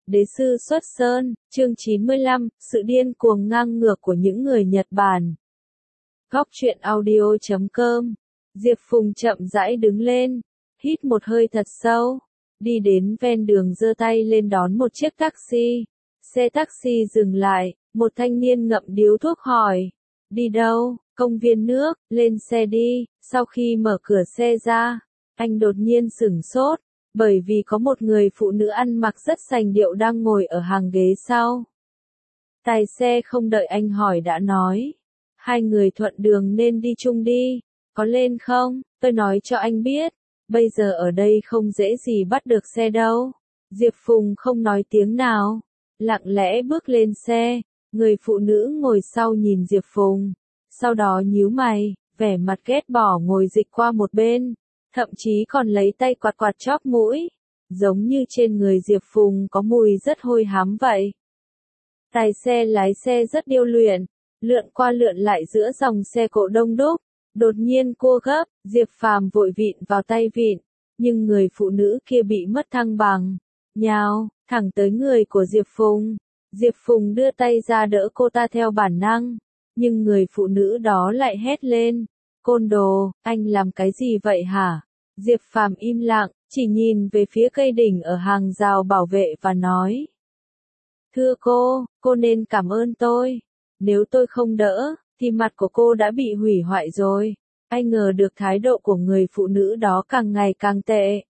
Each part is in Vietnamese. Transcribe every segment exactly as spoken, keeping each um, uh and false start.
Đế sư xuất sơn, chương chín mươi lăm, sự điên cuồng ngang ngược của những người Nhật Bản. Góc truyện audio chấm com. Diệp Phùng chậm rãi đứng lên, hít một hơi thật sâu, đi đến ven đường giơ tay lên đón một chiếc taxi. Xe taxi dừng lại, một thanh niên ngậm điếu thuốc hỏi, đi đâu? Công viên nước, lên xe đi. Sau khi mở cửa xe ra, anh đột nhiên sửng sốt, bởi vì có một người phụ nữ ăn mặc rất sành điệu đang ngồi ở hàng ghế sau. Tài xe không đợi anh hỏi đã nói, hai người thuận đường nên đi chung đi, có lên không? Tôi nói cho anh biết, bây giờ ở đây không dễ gì bắt được xe đâu. Diệp Phùng không nói tiếng nào, lặng lẽ bước lên xe. Người phụ nữ ngồi sau nhìn Diệp Phùng, sau đó nhíu mày, vẻ mặt ghét bỏ ngồi dịch qua một bên, thậm chí còn lấy tay quạt quạt chóp mũi, giống như trên người Diệp Phùng có mùi rất hôi hám vậy. Tài xe lái xe rất điêu luyện, lượn qua lượn lại giữa dòng xe cộ đông đúc, đột nhiên cua gấp, Diệp Phàm vội vịn vào tay vịn, nhưng người phụ nữ kia bị mất thăng bằng, nhào thẳng tới người của Diệp Phùng. Diệp Phùng đưa tay ra đỡ cô ta theo bản năng, nhưng người phụ nữ đó lại hét lên, côn đồ, anh làm cái gì vậy hả? Diệp Phàm im lặng, chỉ nhìn về phía cây đỉnh ở hàng rào bảo vệ và nói, thưa cô, cô nên cảm ơn tôi, nếu tôi không đỡ, thì mặt của cô đã bị hủy hoại rồi. Ai ngờ được thái độ của người phụ nữ đó càng ngày càng tệ.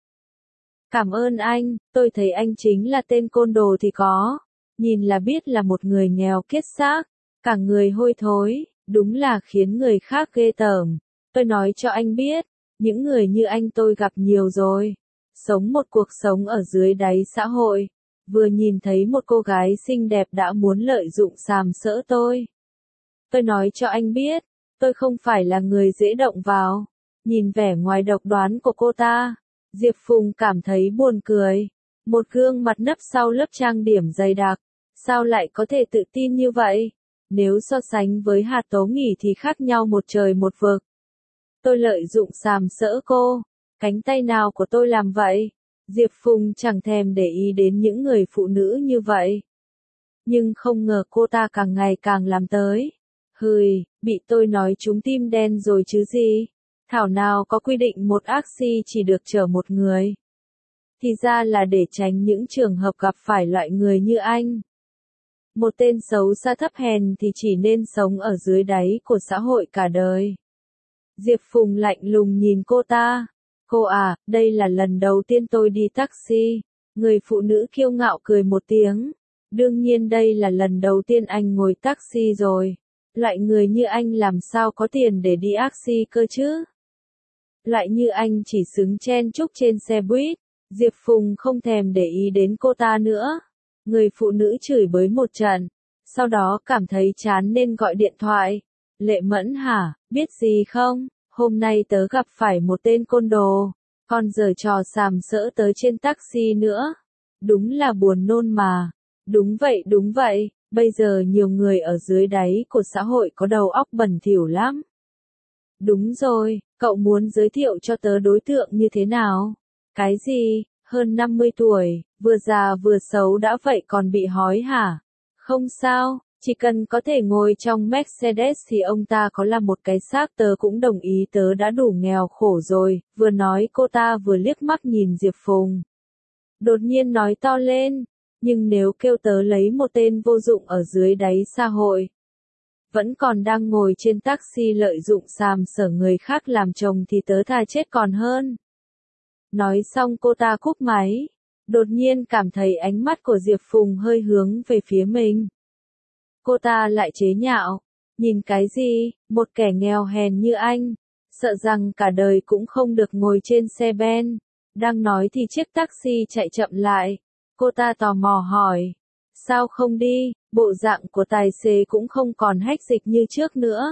Cảm ơn anh, tôi thấy anh chính là tên côn đồ thì có. Nhìn là biết là một người nghèo kiết xác, cả người hôi thối, đúng là khiến người khác ghê tởm. Tôi nói cho anh biết, những người như anh tôi gặp nhiều rồi. Sống một cuộc sống ở dưới đáy xã hội, vừa nhìn thấy một cô gái xinh đẹp đã muốn lợi dụng sàm sỡ tôi. Tôi nói cho anh biết, tôi không phải là người dễ động vào. Nhìn vẻ ngoài độc đoán của cô ta, Diệp Phùng cảm thấy buồn cười. Một gương mặt nấp sau lớp trang điểm dày đặc, sao lại có thể tự tin như vậy? Nếu so sánh với Hạt Tố Nghỉ thì khác nhau một trời một vực. Tôi lợi dụng sàm sỡ cô, cánh tay nào của tôi làm vậy? Diệp Phùng chẳng thèm để ý đến những người phụ nữ như vậy. Nhưng không ngờ cô ta càng ngày càng làm tới. Hừi, bị tôi nói trúng tim đen rồi chứ gì? Thảo nào có quy định một taxi chỉ được chở một người. Thì ra là để tránh những trường hợp gặp phải loại người như anh. Một tên xấu xa thấp hèn thì chỉ nên sống ở dưới đáy của xã hội cả đời. Diệp Phùng lạnh lùng nhìn cô ta. Cô à, đây là lần đầu tiên tôi đi taxi. Người phụ nữ kiêu ngạo cười một tiếng. Đương nhiên đây là lần đầu tiên anh ngồi taxi rồi. Loại người như anh làm sao có tiền để đi taxi cơ chứ? Loại như anh chỉ xứng chen chúc trên xe buýt. Diệp Phùng không thèm để ý đến cô ta nữa. Người phụ nữ chửi bới một trận, sau đó cảm thấy chán nên gọi điện thoại. Lệ Mẫn hả, biết gì không? Hôm nay tớ gặp phải một tên côn đồ, còn giở trò sàm sỡ tớ trên taxi nữa. Đúng là buồn nôn mà. Đúng vậy đúng vậy, bây giờ nhiều người ở dưới đáy của xã hội có đầu óc bẩn thỉu lắm. Đúng rồi, cậu muốn giới thiệu cho tớ đối tượng như thế nào? Cái gì? Hơn năm mươi tuổi, vừa già vừa xấu đã vậy còn bị hói hả? Không sao, chỉ cần có thể ngồi trong Mercedes thì ông ta có là một cái xác tớ cũng đồng ý, tớ đã đủ nghèo khổ rồi. Vừa nói cô ta vừa liếc mắt nhìn Diệp Phùng. Đột nhiên nói to lên, nhưng nếu kêu tớ lấy một tên vô dụng ở dưới đáy xã hội, vẫn còn đang ngồi trên taxi lợi dụng sàm sỡ người khác làm chồng thì tớ thà chết còn hơn. Nói xong cô ta cúp máy, đột nhiên cảm thấy ánh mắt của Diệp Phùng hơi hướng về phía mình. Cô ta lại chế nhạo, nhìn cái gì, một kẻ nghèo hèn như anh, sợ rằng cả đời cũng không được ngồi trên xe ben. Đang nói thì chiếc taxi chạy chậm lại, cô ta tò mò hỏi, sao không đi? Bộ dạng của tài xế cũng không còn hách dịch như trước nữa.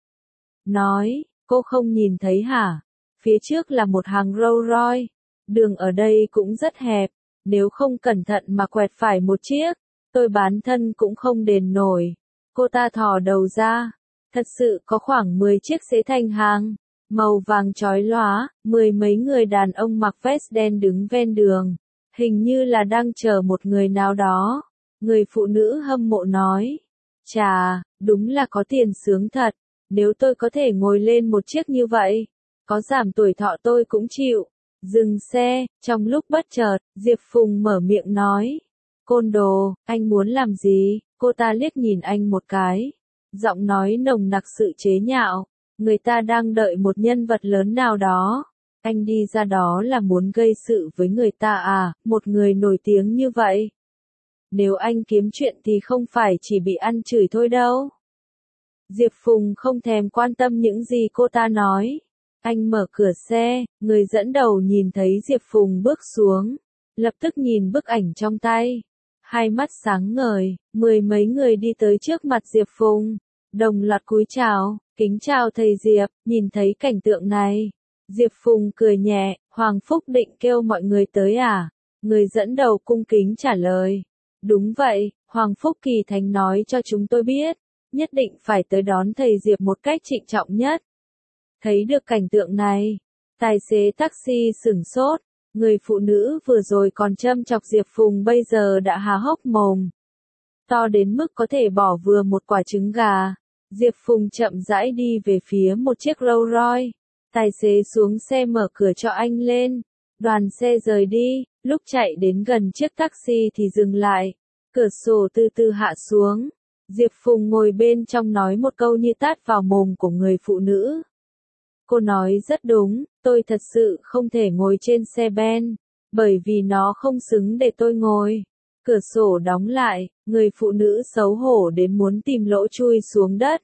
Nói, cô không nhìn thấy hả? Phía trước là một hàng Rolls Royce, đường ở đây cũng rất hẹp, nếu không cẩn thận mà quẹt phải một chiếc, tôi bán thân cũng không đền nổi. Cô ta thò đầu ra, thật sự có khoảng mười chiếc xế thành hàng, màu vàng chói lóa, mười mấy người đàn ông mặc vest đen đứng ven đường, Hình như là đang chờ một người nào đó. Người phụ nữ hâm mộ nói. Chà, đúng là có tiền sướng thật. Nếu tôi có thể ngồi lên một chiếc như vậy, có giảm tuổi thọ tôi cũng chịu. Dừng xe, trong lúc bất chợt, Diệp Phùng mở miệng nói. Côn đồ, anh muốn làm gì? Cô ta liếc nhìn anh một cái. Giọng nói nồng nặc sự chế nhạo. Người ta đang đợi một nhân vật lớn nào đó. Anh đi ra đó là muốn gây sự với người ta à, một người nổi tiếng như vậy. Nếu anh kiếm chuyện thì không phải chỉ bị ăn chửi thôi đâu. Diệp Phùng không thèm quan tâm những gì cô ta nói. Anh mở cửa xe, người dẫn đầu nhìn thấy Diệp Phùng bước xuống. Lập tức nhìn bức ảnh trong tay. Hai mắt sáng ngời, mười mấy người đi tới trước mặt Diệp Phùng. Đồng loạt cúi chào, kính chào thầy Diệp, nhìn thấy cảnh tượng này. Diệp Phùng cười nhẹ, Hoàng Phúc định kêu mọi người tới à? Người dẫn đầu cung kính trả lời. Đúng vậy, Hoàng Phúc Kỳ Thánh nói cho chúng tôi biết, nhất định phải tới đón thầy Diệp một cách trịnh trọng nhất. Thấy được cảnh tượng này, tài xế taxi sửng sốt, người phụ nữ vừa rồi còn châm chọc Diệp Phùng bây giờ đã há hốc mồm. To đến mức có thể bỏ vừa một quả trứng gà. Diệp Phùng chậm rãi đi về phía một chiếc Rolls Royce. Tài xế xuống xe mở cửa cho anh lên. Đoàn xe rời đi, lúc chạy đến gần chiếc taxi thì dừng lại. Cửa sổ từ từ hạ xuống. Diệp Phùng ngồi bên trong nói một câu như tát vào mồm của người phụ nữ. Cô nói rất đúng, tôi thật sự không thể ngồi trên xe Ben, bởi vì nó không xứng để tôi ngồi. Cửa sổ đóng lại, người phụ nữ xấu hổ đến muốn tìm lỗ chui xuống đất.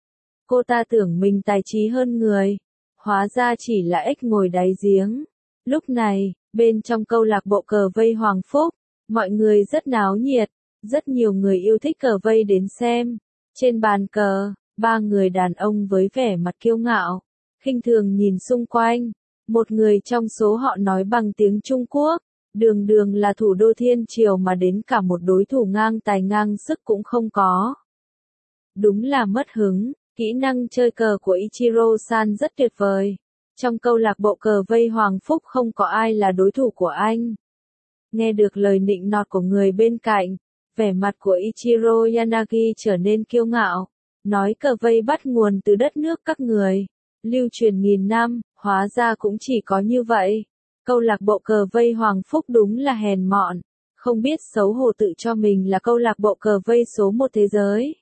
Cô ta tưởng mình tài trí hơn người, hóa ra chỉ là ếch ngồi đáy giếng. Lúc này, bên trong câu lạc bộ cờ vây Hoàng Phúc, mọi người rất náo nhiệt, rất nhiều người yêu thích cờ vây đến xem. Trên bàn cờ, ba người đàn ông với vẻ mặt kiêu ngạo, khinh thường nhìn xung quanh. Một người trong số họ nói bằng tiếng Trung Quốc, đường đường là thủ đô thiên triều mà đến cả một đối thủ ngang tài ngang sức cũng không có. Đúng là mất hứng, kỹ năng chơi cờ của Ichiro-san rất tuyệt vời. Trong câu lạc bộ cờ vây Hoàng Phúc không có ai là đối thủ của anh. Nghe được lời nịnh nọt của người bên cạnh, vẻ mặt của Ichiro Yanagi trở nên kiêu ngạo. Nói cờ vây bắt nguồn từ đất nước các người, lưu truyền nghìn năm, hóa ra cũng chỉ có như vậy. Câu lạc bộ cờ vây Hoàng Phúc đúng là hèn mọn, không biết xấu hổ tự cho mình là câu lạc bộ cờ vây số một thế giới.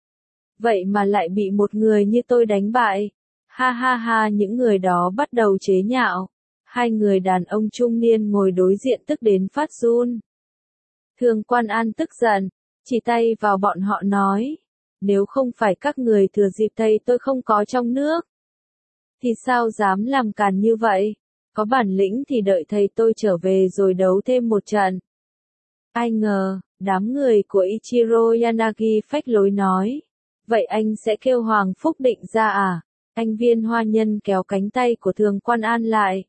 Vậy mà lại bị một người như tôi đánh bại. Ha ha ha, những người đó bắt đầu chế nhạo. Hai người đàn ông trung niên ngồi đối diện tức đến phát run. Thường Quan An tức giận, chỉ tay vào bọn họ nói. Nếu không phải các người thừa dịp thầy tôi không có trong nước, thì sao dám làm càn như vậy? Có bản lĩnh thì đợi thầy tôi trở về rồi đấu thêm một trận. Ai ngờ, đám người của Ichiro Yanagi phách lối nói. Vậy anh sẽ kêu Hoàng Phúc Định ra à? Anh Viên Hoa Nhân kéo cánh tay của Thường Quan An lại.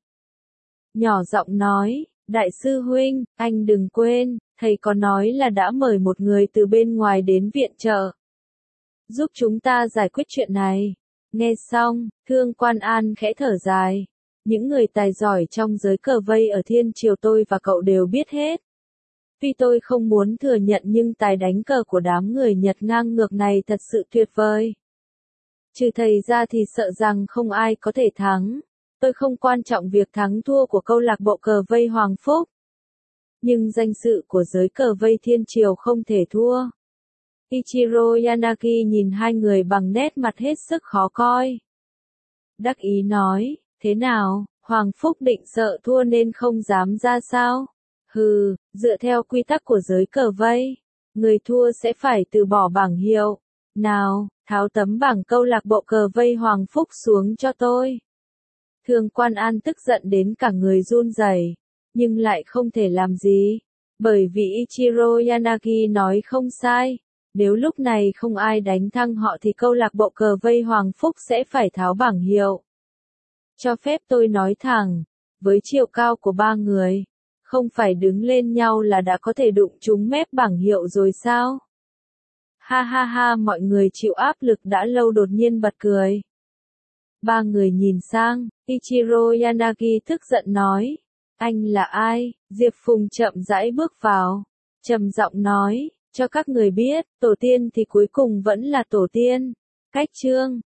Nhỏ giọng nói, Đại sư huynh, anh đừng quên, thầy có nói là đã mời một người từ bên ngoài đến viện trợ. Giúp chúng ta giải quyết chuyện này. Nghe xong, Thương Quan An khẽ thở dài. Những người tài giỏi trong giới cờ vây ở thiên triều tôi và cậu đều biết hết. Tuy tôi không muốn thừa nhận nhưng tài đánh cờ của đám người Nhật ngang ngược này thật sự tuyệt vời. Trừ thầy ra thì sợ rằng không ai có thể thắng. Tôi không quan trọng việc thắng thua của câu lạc bộ cờ vây Hoàng Phúc. Nhưng danh dự của giới cờ vây thiên triều không thể thua. Ichiro Yanagi nhìn hai người bằng nét mặt hết sức khó coi. Đắc ý nói, thế nào, Hoàng Phúc Định sợ thua nên không dám ra sao? Hừ, dựa theo quy tắc của giới cờ vây, người thua sẽ phải từ bỏ bảng hiệu. Nào, tháo tấm bảng câu lạc bộ cờ vây Hoàng Phúc xuống cho tôi. Thường Quan An tức giận đến cả người run rẩy, nhưng lại không thể làm gì, bởi vì Ichiro Yanagi nói không sai. Nếu lúc này không ai đánh thăng họ thì câu lạc bộ cờ vây Hoàng Phúc sẽ phải tháo bảng hiệu. Cho phép tôi nói thẳng, với chiều cao của ba người, không phải đứng lên nhau là đã có thể đụng trúng mép bảng hiệu rồi sao? Ha ha ha, mọi người chịu áp lực đã lâu đột nhiên bật cười. Ba người nhìn sang, Ichiro Yanagi tức giận nói, Anh là ai? Diệp Phùng chậm rãi bước vào, trầm giọng nói, cho các người biết, tổ tiên thì cuối cùng vẫn là tổ tiên. Cách chương